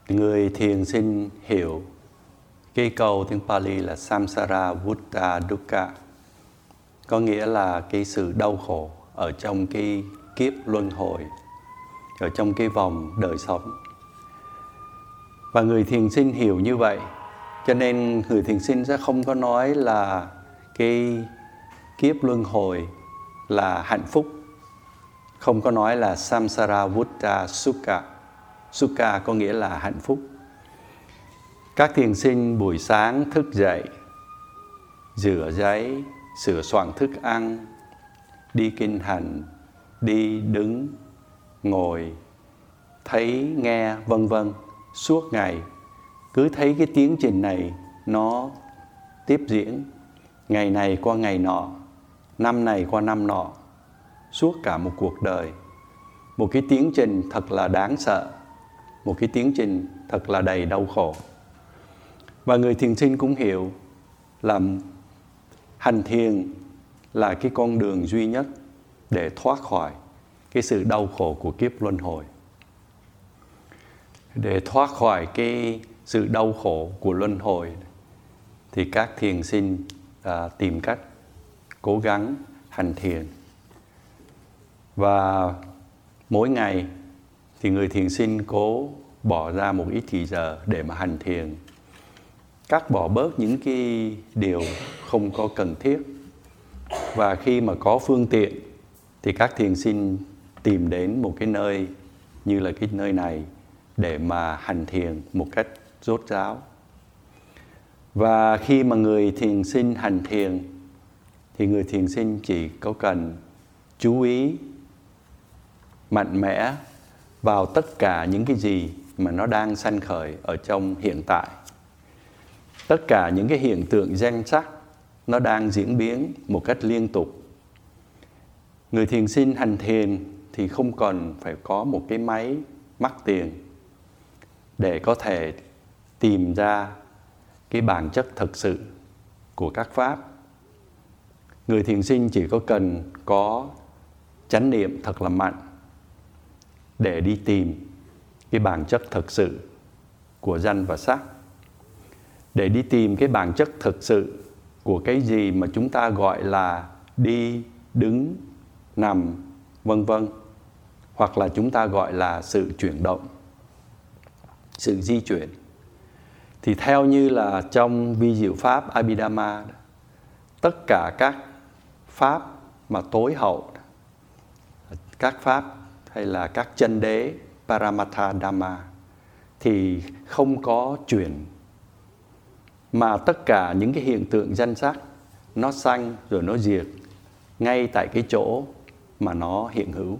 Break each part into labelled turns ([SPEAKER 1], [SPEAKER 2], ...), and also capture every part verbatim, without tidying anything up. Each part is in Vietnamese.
[SPEAKER 1] Người thiền sinh hiểu cái câu tiếng Pali là samsara vutta dukkha, có nghĩa là cái sự đau khổ ở trong cái kiếp luân hồi, ở trong cái vòng đời sống. Và người thiền sinh hiểu như vậy, cho nên người thiền sinh sẽ không có nói là cái kiếp luân hồi là hạnh phúc, không có nói là samsara vutta sukha. Sukha có nghĩa là hạnh phúc. Các thiền sinh buổi sáng thức dậy, rửa giấy, sửa soạn thức ăn, đi kinh hành, đi đứng, ngồi, thấy, nghe, vân vân, suốt ngày cứ thấy cái tiến trình này nó tiếp diễn, ngày này qua ngày nọ, năm này qua năm nọ, suốt cả một cuộc đời. Một cái tiến trình thật là đáng sợ, một cái tiến trình thật là đầy đau khổ. Và người thiền sinh cũng hiểu là hành thiền là cái con đường duy nhất để thoát khỏi cái sự đau khổ của kiếp luân hồi. Để thoát khỏi cái sự đau khổ của luân hồi thì các thiền sinh à, tìm cách cố gắng hành thiền. Và mỗi ngày thì người thiền sinh cố bỏ ra một ít thời giờ để mà hành thiền, cắt bỏ bớt những cái điều không có cần thiết. Và khi mà có phương tiện thì các thiền sinh tìm đến một cái nơi như là cái nơi này để mà hành thiền một cách rốt ráo. Và khi mà người thiền sinh hành thiền thì người thiền sinh chỉ có cần chú ý mạnh mẽ vào tất cả những cái gì mà nó đang sanh khởi ở trong hiện tại. Tất cả những cái hiện tượng danh sắc nó đang diễn biến một cách liên tục. Người thiền sinh hành thiền thì không cần phải có một cái máy mắc tiền để có thể tìm ra cái bản chất thực sự của các pháp. Người thiền sinh chỉ có cần có chánh niệm thật là mạnh để đi tìm cái bản chất thực sự của danh và sắc, để đi tìm cái bản chất thực sự của cái gì mà chúng ta gọi là đi, đứng, nằm, vân vân, hoặc là chúng ta gọi là sự chuyển động, sự di chuyển. Thì theo như là trong vi diệu pháp Abhidhamma, tất cả các pháp mà tối hậu, các pháp hay là các chân đế Paramatha Dhamma thì không có chuyển, mà tất cả những cái hiện tượng danh sắc nó sanh rồi nó diệt ngay tại cái chỗ mà nó hiện hữu.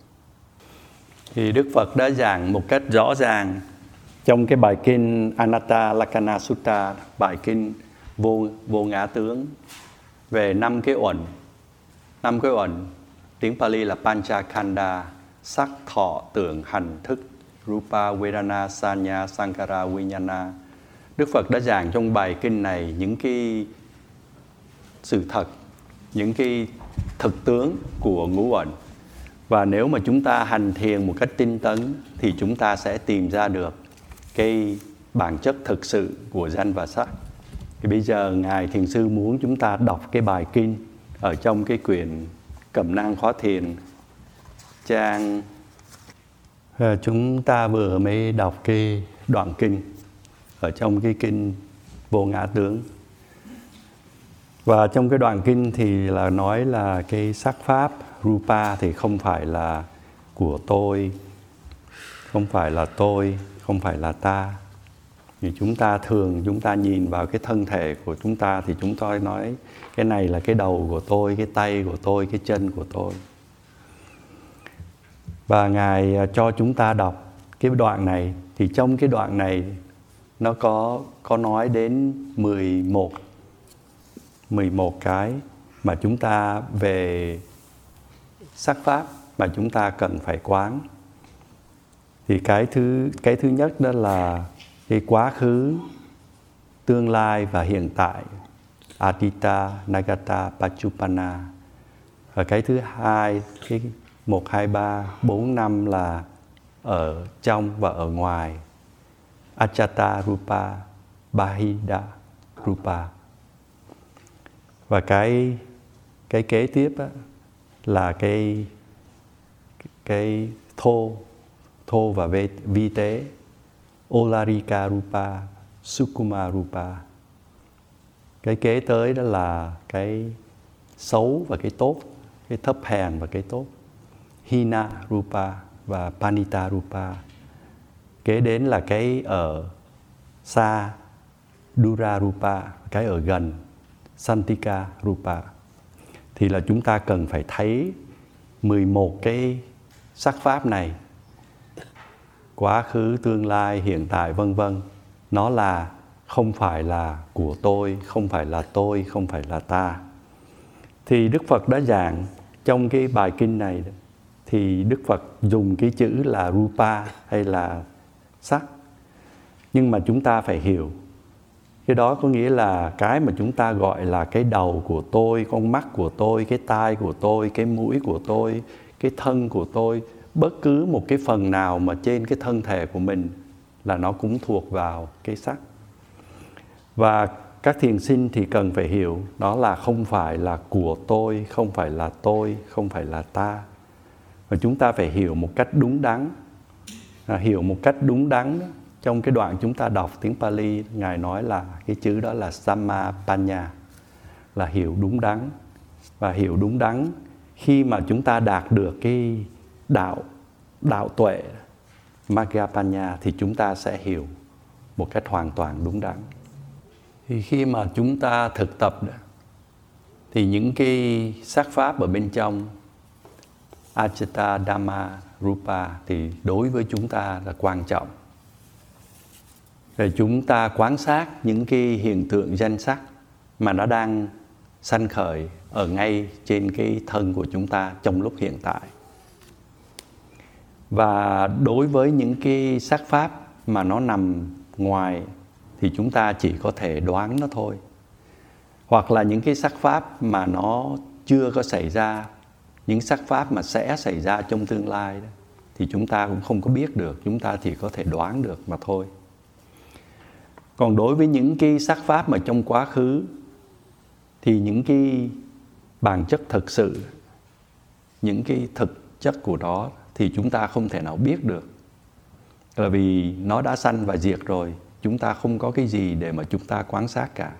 [SPEAKER 1] Thì Đức Phật đã giảng một cách rõ ràng trong cái bài kinh Anatta Lakkhana Sutta, bài kinh vô, vô ngã tướng, về năm cái uẩn. Năm cái uẩn, tiếng Pali là Panchakhanda, sắc, thọ, tưởng, hành, thức, Rupa, Vedana, Sanya, Sankara, Vijnana. Đức Phật đã giảng trong bài kinh này những cái sự thật, những cái thực tướng của ngũ uẩn. Và nếu mà chúng ta hành thiền một cách tinh tấn thì chúng ta sẽ tìm ra được cái bản chất thực sự của danh và sắc. Thì bây giờ Ngài Thiền Sư muốn chúng ta đọc cái bài kinh ở trong cái quyển Cẩm nang khóa thiền, trang à, chúng ta vừa mới đọc cái đoạn kinh ở trong cái kinh Vô Ngã Tướng. Và trong cái đoạn kinh thì là nói là cái sắc pháp Rupa thì không phải là của tôi, không phải là tôi, không phải là ta. Thì chúng ta thường chúng ta nhìn vào cái thân thể của chúng ta thì chúng tôi nói cái này là cái đầu của tôi, cái tay của tôi, cái chân của tôi. Và Ngài cho chúng ta đọc cái đoạn này, thì trong cái đoạn này nó có có nói đến mười một mười một cái mà chúng ta về sắc pháp mà chúng ta cần phải quán. Thì cái thứ cái thứ nhất đó là cái quá khứ, tương lai và hiện tại, Atita, Nagata, Pachupana. Và cái thứ hai, cái một, hai, ba, bốn, năm là ở trong và ở ngoài. Achata Rupa, Bahida Rupa. Và cái cái kế tiếp á, là cái cái thô thô và vi, vi tế, Olarika Rupa, Sukuma Rupa. Cái kế tới đó là cái xấu và cái tốt, cái thấp hèn và cái tốt, Hina Rupa và Panita Rupa. Kế đến là cái ở xa, Dura Rupa, cái ở gần, Santika Rupa. Thì là chúng ta cần phải thấy mười một cái sắc pháp này, quá khứ, tương lai, hiện tại, vân vân. Nó là không phải là của tôi, không phải là tôi, không phải là ta. Thì Đức Phật đã giảng trong cái bài kinh này, thì Đức Phật dùng cái chữ là Rupa hay là sắc. Nhưng mà chúng ta phải hiểu, cái đó có nghĩa là cái mà chúng ta gọi là cái đầu của tôi, con mắt của tôi, cái tai của tôi, cái mũi của tôi, cái thân của tôi. Bất cứ một cái phần nào mà trên cái thân thể của mình là nó cũng thuộc vào cái sắc. Và các thiền sinh thì cần phải hiểu đó là không phải là của tôi, không phải là tôi, không phải là ta. Và chúng ta phải hiểu một cách đúng đắn. À, hiểu một cách đúng đắn đó. Trong cái đoạn chúng ta đọc tiếng Pali, Ngài nói là cái chữ đó là Sammapanya, là hiểu đúng đắn. Và hiểu đúng đắn khi mà chúng ta đạt được cái đạo, đạo tuệ, Maggapanya, thì chúng ta sẽ hiểu một cách hoàn toàn đúng đắn. Thì khi mà chúng ta thực tập đó, thì những cái sắc pháp ở bên trong Achata Dhamma Rupa thì đối với chúng ta là quan trọng. Rồi chúng ta quan sát những cái hiện tượng danh sắc mà nó đang sanh khởi ở ngay trên cái thân của chúng ta trong lúc hiện tại. Và đối với những cái sắc pháp mà nó nằm ngoài thì chúng ta chỉ có thể đoán nó thôi. Hoặc là những cái sắc pháp mà nó chưa có xảy ra, những sắc pháp mà sẽ xảy ra trong tương lai đó, thì chúng ta cũng không có biết được, chúng ta chỉ có thể đoán được mà thôi. Còn đối với những cái sắc pháp mà trong quá khứ thì những cái bản chất thực sự, những cái thực chất của nó thì chúng ta không thể nào biết được. Bởi vì nó đã sanh và diệt rồi, chúng ta không có cái gì để mà chúng ta quan sát cả.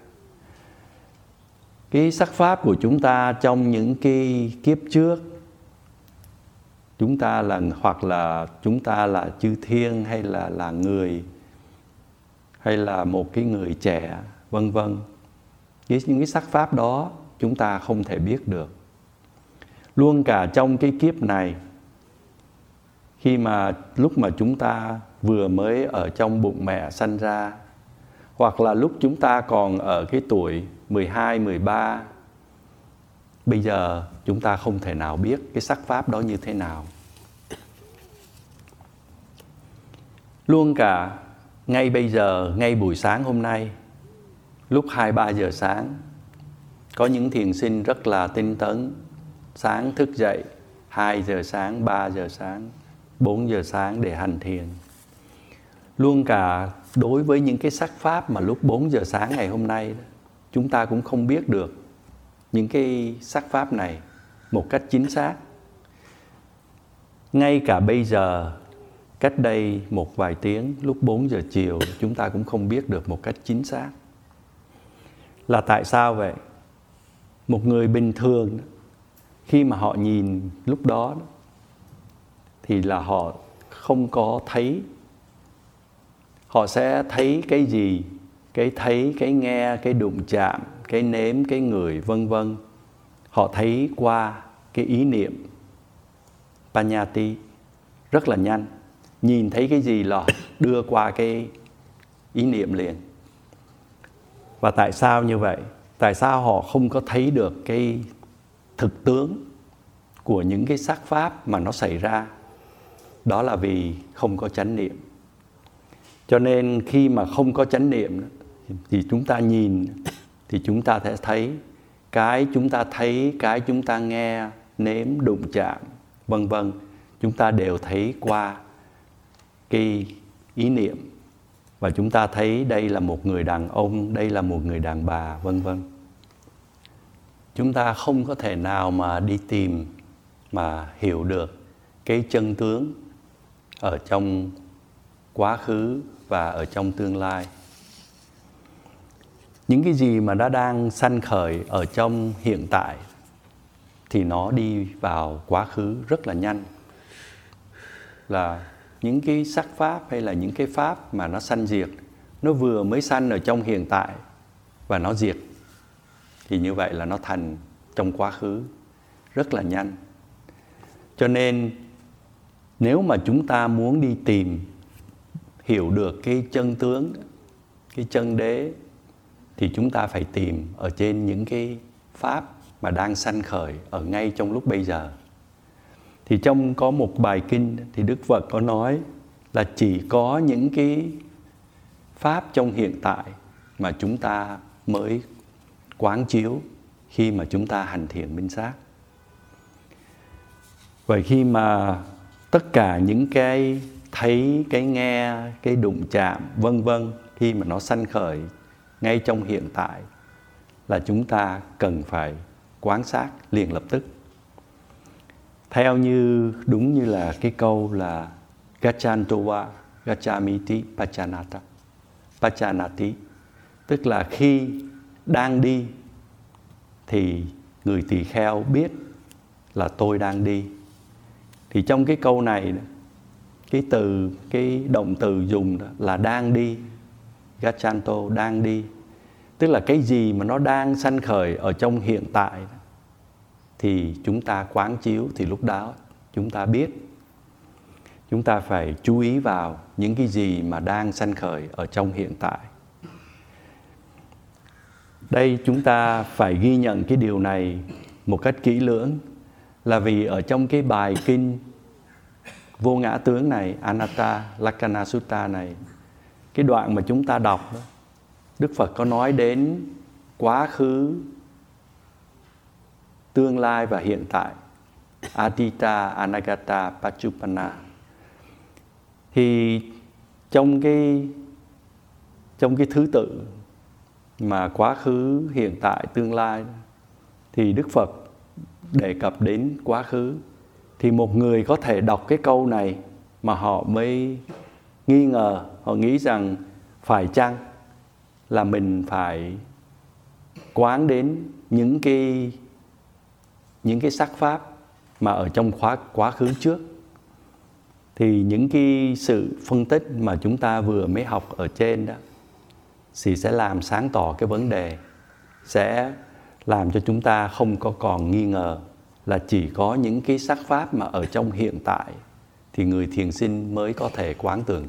[SPEAKER 1] Cái sắc pháp của chúng ta trong những cái kiếp trước, chúng ta là hoặc là chúng ta là chư thiên hay là là người, hay là một cái người trẻ, vân vân. Những cái sắc pháp đó chúng ta không thể biết được. Luôn cả trong cái kiếp này, khi mà lúc mà chúng ta vừa mới ở trong bụng mẹ sanh ra, hoặc là lúc chúng ta còn ở cái tuổi mười hai, mười ba, bây giờ chúng ta không thể nào biết cái sắc pháp đó như thế nào. Luôn cả ngay bây giờ, ngay buổi sáng hôm nay, lúc hai ba giờ sáng, có những thiền sinh rất là tinh tấn, sáng thức dậy hai giờ sáng, ba giờ sáng, bốn giờ sáng để hành thiền. Luôn cả đối với những cái sắc pháp mà lúc bốn giờ sáng ngày hôm nay, chúng ta cũng không biết được những cái sắc pháp này một cách chính xác. Ngay cả bây giờ, cách đây một vài tiếng, lúc bốn giờ chiều, chúng ta cũng không biết được một cách chính xác. Là tại sao vậy? Một người bình thường, khi mà họ nhìn lúc đó, thì là họ không có thấy. Họ sẽ thấy cái gì? Cái thấy, cái nghe, cái đụng chạm, cái nếm, cái ngửi, vân vân. Họ thấy qua cái ý niệm Panyati rất là nhanh. Nhìn thấy cái gì là đưa qua cái ý niệm liền. Và tại sao như vậy? Tại sao họ không có thấy được cái thực tướng của những cái sắc pháp mà nó xảy ra? Đó là vì không có chánh niệm. Cho nên khi mà không có chánh niệm thì chúng ta nhìn thì chúng ta sẽ thấy cái chúng ta thấy, cái chúng ta nghe, nếm, đụng chạm, vân vân, chúng ta đều thấy qua cái ý niệm và chúng ta thấy đây là một người đàn ông, đây là một người đàn bà, vân vân. Chúng ta không có thể nào mà đi tìm mà hiểu được cái chân tướng ở trong quá khứ và ở trong tương lai. Những cái gì mà đã đang sanh khởi ở trong hiện tại thì nó đi vào quá khứ rất là nhanh. Là những cái sắc pháp hay là những cái pháp mà nó sanh diệt, nó vừa mới sanh ở trong hiện tại và nó diệt, thì như vậy là nó thành trong quá khứ rất là nhanh. Cho nên nếu mà chúng ta muốn đi tìm hiểu được cái chân tướng, cái chân đế, thì chúng ta phải tìm ở trên những cái pháp mà đang sanh khởi ở ngay trong lúc bây giờ. Thì trong có một bài kinh thì Đức Phật có nói là chỉ có những cái pháp trong hiện tại mà chúng ta mới quán chiếu khi mà chúng ta hành thiền minh sát. Vậy khi mà tất cả những cái thấy, cái nghe, cái đụng chạm, vân vân, khi mà nó sanh khởi ngay trong hiện tại là chúng ta cần phải quan sát liền lập tức. Theo như, đúng như là cái câu là Gacchantova, Gachamiti, Pachanata, Pachanati, tức là khi đang đi thì người tỳ kheo biết là tôi đang đi. Thì trong cái câu này, cái từ, cái động từ dùng đó là đang đi, Gacchanto, đang đi. Tức là cái gì mà nó đang sanh khởi ở trong hiện tại thì chúng ta quán chiếu, thì lúc đó chúng ta biết. Chúng ta phải chú ý vào những cái gì mà đang sanh khởi ở trong hiện tại. Đây chúng ta phải ghi nhận cái điều này một cách kỹ lưỡng, là vì ở trong cái bài kinh Vô Ngã Tướng này, Anatta Lakkhana Sutta này, cái đoạn mà chúng ta đọc đó, Đức Phật có nói đến quá khứ, tương lai và hiện tại, Atita, Anagata, Paccuppanna. Thì trong cái trong cái thứ tự mà quá khứ, hiện tại, tương lai thì Đức Phật đề cập đến quá khứ. Thì một người có thể đọc cái câu này mà họ mới nghi ngờ, họ nghĩ rằng phải chăng là mình phải quán đến những cái những cái sắc pháp mà ở trong quá, quá khứ trước. Thì những cái sự phân tích mà chúng ta vừa mới học ở trên đó thì sẽ làm sáng tỏ cái vấn đề, sẽ làm cho chúng ta không có còn nghi ngờ là chỉ có những cái sắc pháp mà ở trong hiện tại thì người thiền sinh mới có thể quán tưởng.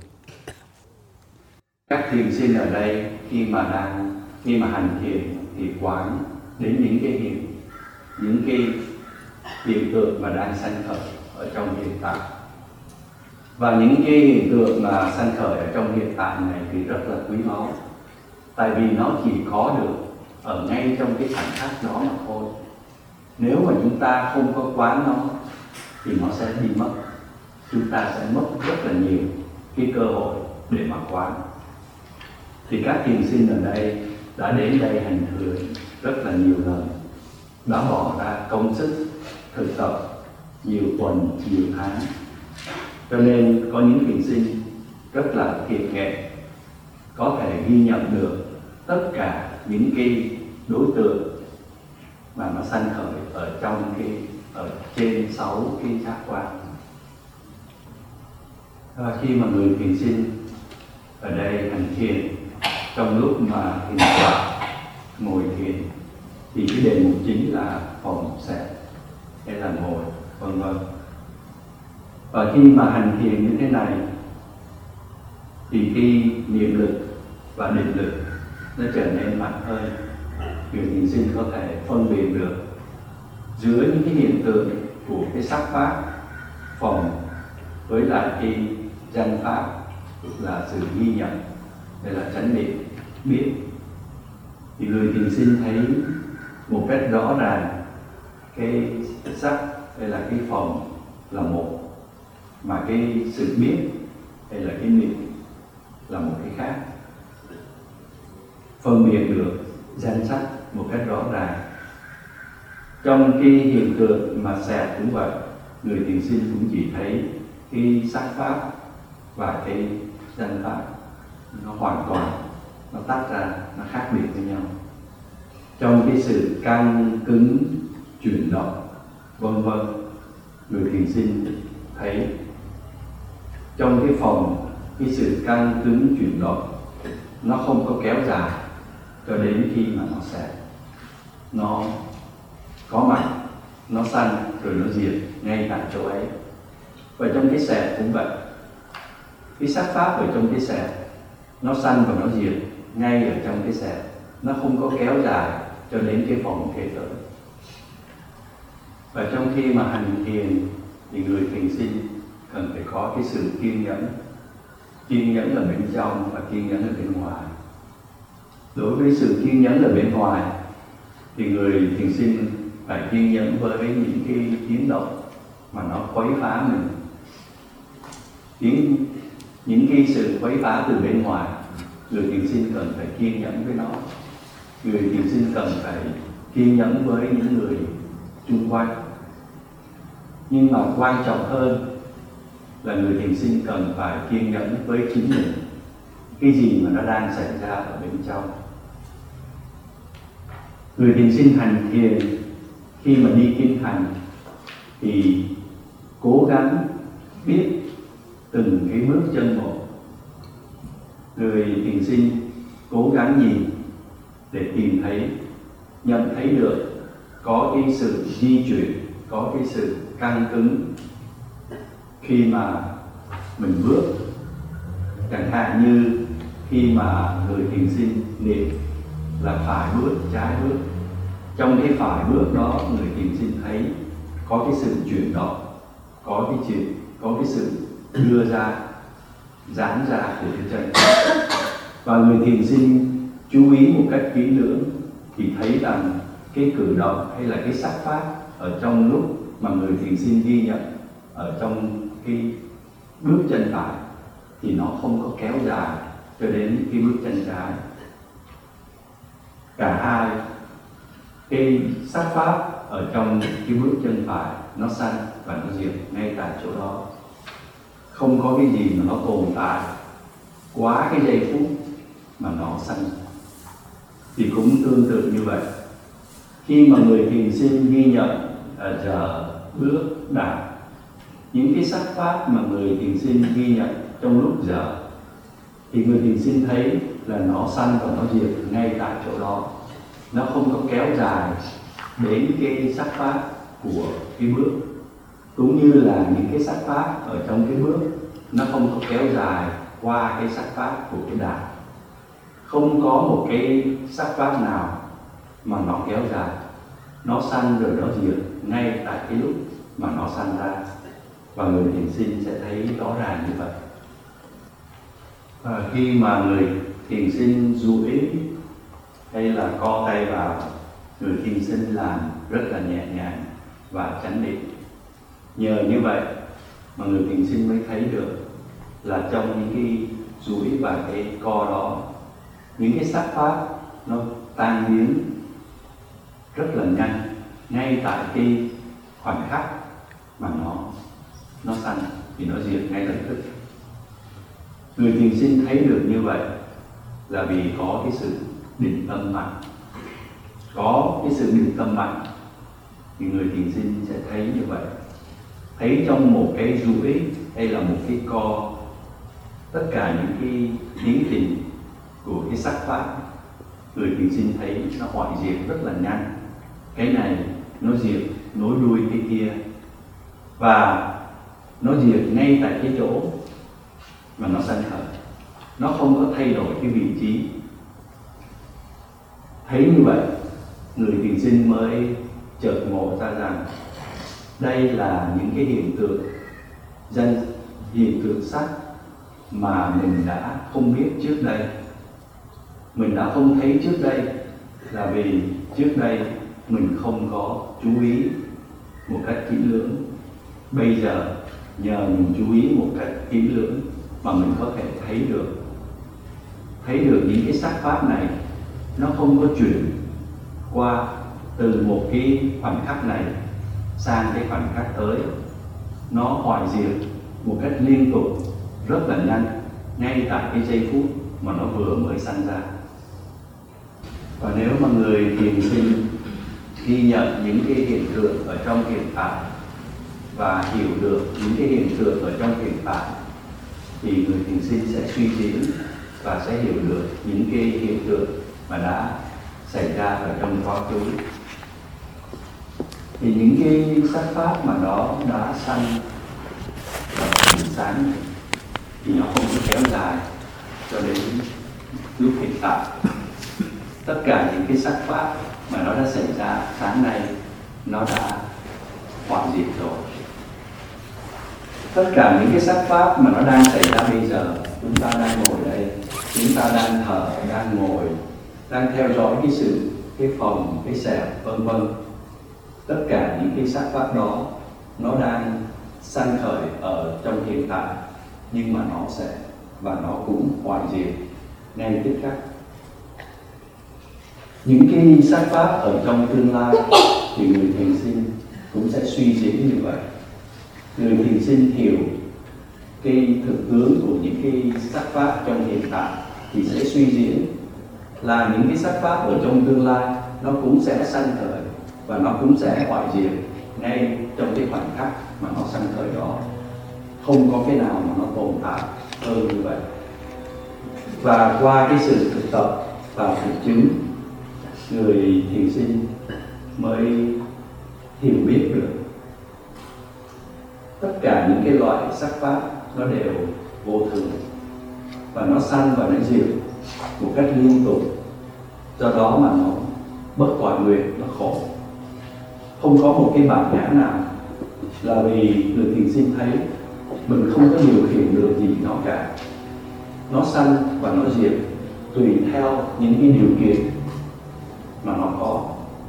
[SPEAKER 1] Các thiền sinh ở đây khi mà đang khi mà hành thiền thì quán đến những cái hiện những cái hiện tượng mà đang sanh khởi ở trong hiện tại. Và những cái hiện tượng mà sanh khởi ở trong hiện tại này thì rất là quý báu, tại vì nó chỉ có được ở ngay trong cái khoảnh khắc đó mà thôi. Nếu mà chúng ta không có quán nó thì nó sẽ đi mất. Chúng ta sẽ mất rất là nhiều cái cơ hội để mà quán. Thì các thiền sinh ở đây đã đến đây hành thiền rất là nhiều lần, đã bỏ ra công sức thực tập nhiều tuần, nhiều tháng. Cho nên có những thiền sinh rất là thiện nghệ, có thể ghi nhận được tất cả những cái đối tượng mà nó sanh khởi ở trong cái ở trên sáu cái giác quan. Và khi mà người thiền sinh ở đây hành thiền, trong lúc mà thiền quạt ngồi thiền thì cái đề mục chính là phòng xẹp hay là ngồi, vân vân. Và khi mà hành thiền như thế này thì cái niệm lực và định lực nó trở nên mạnh hơn. Người thiền sinh có thể phân biệt được giữa những cái hiện tượng của cái sắc pháp phòng với lại cái danh pháp là sự ghi nhận, đây là chánh niệm biết. Thì người thiền sinh thấy một cách rõ ràng cái sắc hay là cái phòng là một, mà cái sự biết hay là cái niệm là một cái khác. phân biệt được danh sách một cách rõ ràng. Trong cái hiện tượng mà xẹp cũng vậy, người thiền sinh cũng chỉ thấy cái sắc pháp và cái danh pháp nó hoàn toàn, nó tách ra, nó khác biệt với nhau. Trong cái sự căng cứng chuyển động vân vân, người thiền sinh thấy trong cái phòng cái sự căng cứng chuyển động nó không có kéo dài cho đến khi mà nó sẽ nó có mặt, nó sanh rồi nó diệt ngay tại chỗ ấy. Và trong cái xẹp cũng vậy, cái sắc pháp ở trong cái xẹp nó sanh và nó diệt ngay ở trong cái xẹp, nó không có kéo dài cho đến cái phòng kế tới. Và trong khi mà hành thiền thì người thiền sinh cần phải có cái sự kiên nhẫn, kiên nhẫn ở bên trong và kiên nhẫn ở bên ngoài. Đối với sự kiên nhẫn ở bên ngoài thì người thiền sinh phải kiên nhẫn với những cái tiếng động mà nó quấy phá mình, những, những cái sự quấy phá từ bên ngoài. Người thiền sinh cần phải kiên nhẫn với nó. Người thiền sinh cần phải kiên nhẫn với những người xung quanh. Nhưng mà quan trọng hơn là người thiền sinh cần phải kiên nhẫn với chính mình, cái gì mà nó đang xảy ra ở bên trong. Người thiền sinh hành thiền khi mà đi kinh hành thì cố gắng biết từng cái bước chân một. Người thiền sinh cố gắng nhìn để tìm thấy, nhận thấy được có cái sự di chuyển, có cái sự căng cứng khi mà mình bước. Chẳng hạn như khi mà người thiền sinh niệm là phải bước, trái bước, trong cái phải bước đó người thiền sinh thấy có cái sự chuyển động, có cái chuyện, có cái sự đưa ra, giãn ra của cái chân. Và người thiền sinh chú ý một cách kỹ lưỡng thì thấy rằng cái cử động hay là cái sắc pháp ở trong lúc mà người thiền sinh ghi nhận ở trong cái bước chân phải thì nó không có kéo dài cho đến cái bước chân trái. Cả hai cái sắc pháp ở trong cái bước chân phải nó sanh và nó diệt ngay tại chỗ đó. Không có cái gì mà nó tồn tại quá cái giây phút mà nó sanh. Thì cũng tương tự như vậy, khi mà người thiền sinh ghi nhận ở giờ, bước, đạp, những cái sắc pháp mà người thiền sinh ghi nhận trong lúc giờ thì người thiền sinh thấy là nó sanh và nó diệt ngay tại chỗ đó. Nó không có kéo dài đến cái sắc pháp của cái bước, cũng như là những cái sắc pháp ở trong cái bước nó không có kéo dài qua cái sắc pháp của cái đạp. Không có một cái sắc pháp nào mà nó kéo dài, nó sanh rồi nó diệt ngay tại cái lúc mà nó sanh ra. Và người thiền sinh sẽ thấy rõ ràng như vậy. Và khi mà người thiền sinh chú ý hay là co tay vào, người thiền sinh làm rất là nhẹ nhàng và chánh định. Nhờ như vậy mà người thiền sinh mới thấy được là trong những cái duỗi và cái co đó, những cái sắc pháp nó tan biến rất là nhanh ngay tại cái khoảnh khắc mà nó nó sanh thì nó diệt ngay lập tức. Người thiền sinh thấy được như vậy là vì có cái sự định tâm mạnh. Có cái sự định tâm mạnh thì người thiền sinh sẽ thấy như vậy. Thấy trong một cái duỗi hay là một cái co, tất cả những cái tiến trình của cái sắc pháp, người thiền sinh thấy nó hoại diệt rất là nhanh. Cái này nó diệt nối đuôi cái kia, và nó diệt ngay tại cái chỗ mà nó sanh khởi. Nó không có thay đổi cái vị trí. Thấy như vậy, người thiền sinh mới chợt ngộ ra rằng đây là những cái hiện tượng danh hiện tượng sắc mà mình đã không biết trước đây. Mình đã không thấy trước đây là vì trước đây mình không có chú ý một cách kỹ lưỡng. Bây giờ nhờ mình chú ý một cách kỹ lưỡng mà mình có thể thấy được thấy được những cái sắc pháp này nó không có chuyển qua từ một cái khoảnh khắc này sang cái khoảnh khắc tới. Nó hoại diệt một cách liên tục, rất là nhanh, ngay tại cái giây phút mà nó vừa mới sanh ra. Và nếu mà người thiền sinh ghi nhận những cái hiện tượng ở trong hiện tại và hiểu được những cái hiện tượng ở trong hiện tại, thì người thiền sinh sẽ suy diễn và sẽ hiểu được những cái hiện tượng mà đã xảy ra ở trong quá khứ. Thì những cái sắc pháp mà nó đã sanh và buổi sáng thì nó không có kéo dài cho đến lúc hiện tại. Tất cả những cái sắc pháp mà nó đã xảy ra sáng nay nó đã hoại diệt rồi. Tất cả những cái sắc pháp mà nó đang xảy ra bây giờ, chúng ta đang ngồi đây, chúng ta đang thở, đang ngồi, đang theo dõi cái sự, cái phòng, cái xẹp, vân vân. Tất cả những cái sắc pháp đó nó đang sanh khởi ở trong hiện tại, nhưng mà nó sẽ và nó cũng hoại diệt ngay tức khắc. Những cái sắc pháp ở trong tương lai thì người thiền sinh cũng sẽ suy diễn như vậy. Người thiền sinh hiểu cái thực tướng của những cái sắc pháp trong hiện tại thì sẽ suy diễn là những cái sắc pháp ở trong tương lai nó cũng sẽ sanh khởi và nó cũng sẽ hoại diệt ngay trong cái khoảnh khắc mà nó sanh khởi đó. Không có cái nào mà nó tồn tại hơn như vậy. Và qua cái sự thực tập và thực chứng, người thiền sinh mới hiểu biết được tất cả những cái loại sắc pháp nó đều vô thường và nó sanh và nó diệt một cách liên tục. Do đó mà nó bất toại nguyện, nó khổ. Không có một cái bản ngã nào, là vì người thiền sinh thấy mình không có điều khiển được gì nó cả. Nó sanh và nó diệt tùy theo những cái điều kiện mà nó có.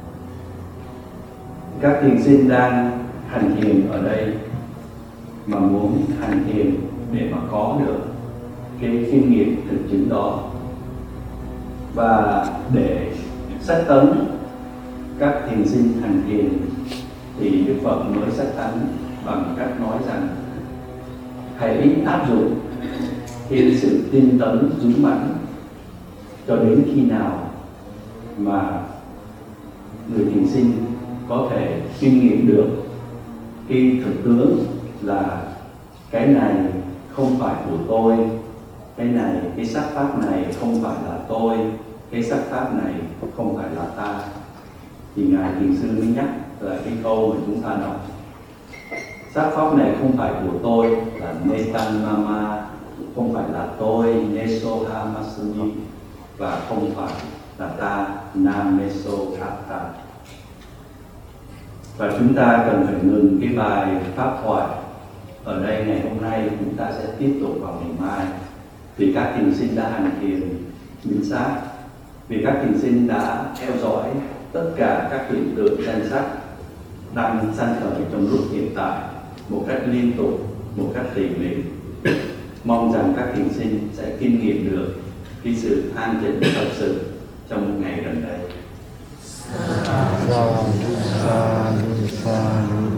[SPEAKER 1] Các thiền sinh đang hành thiền ở đây mà muốn hành thiền để mà có được cái kinh nghiệm thực chứng đó, và để sách tấn các thiền sinh hành thiền thì Đức Phật mới sách tấn bằng cách nói rằng hãy áp dụng cái sự tinh tấn dũng mãnh cho đến khi nào mà người thiền sinh có thể kinh nghiệm được cái thực tướng là cái này không phải của tôi, cái này, cái sắc pháp này không phải là tôi, cái sắc pháp này không phải là ta. Thì Ngài Thiền Sư mới nhắc là cái câu mà chúng ta đọc: sắc pháp này không phải của tôi là Netan Mama, không phải là tôi Nesoha Masuni, và không phải là ta Nam Meso Kata. Và chúng ta cần phải ngừng cái bài pháp thoại ở đây ngày hôm nay, chúng ta sẽ tiếp tục vào ngày mai. Vì các thiền sinh đã hành thiền minh sát, vì các thiền sinh đã theo dõi tất cả các hiện tượng danh sắc đang sanh khởi trong lúc hiện tại một cách liên tục, một cách tỉ mỉ. Mong rằng các thiền sinh sẽ kinh nghiệm được cái sự an tịnh thật sự trong ngày gần đây.
[SPEAKER 2] Sa du sa du sa du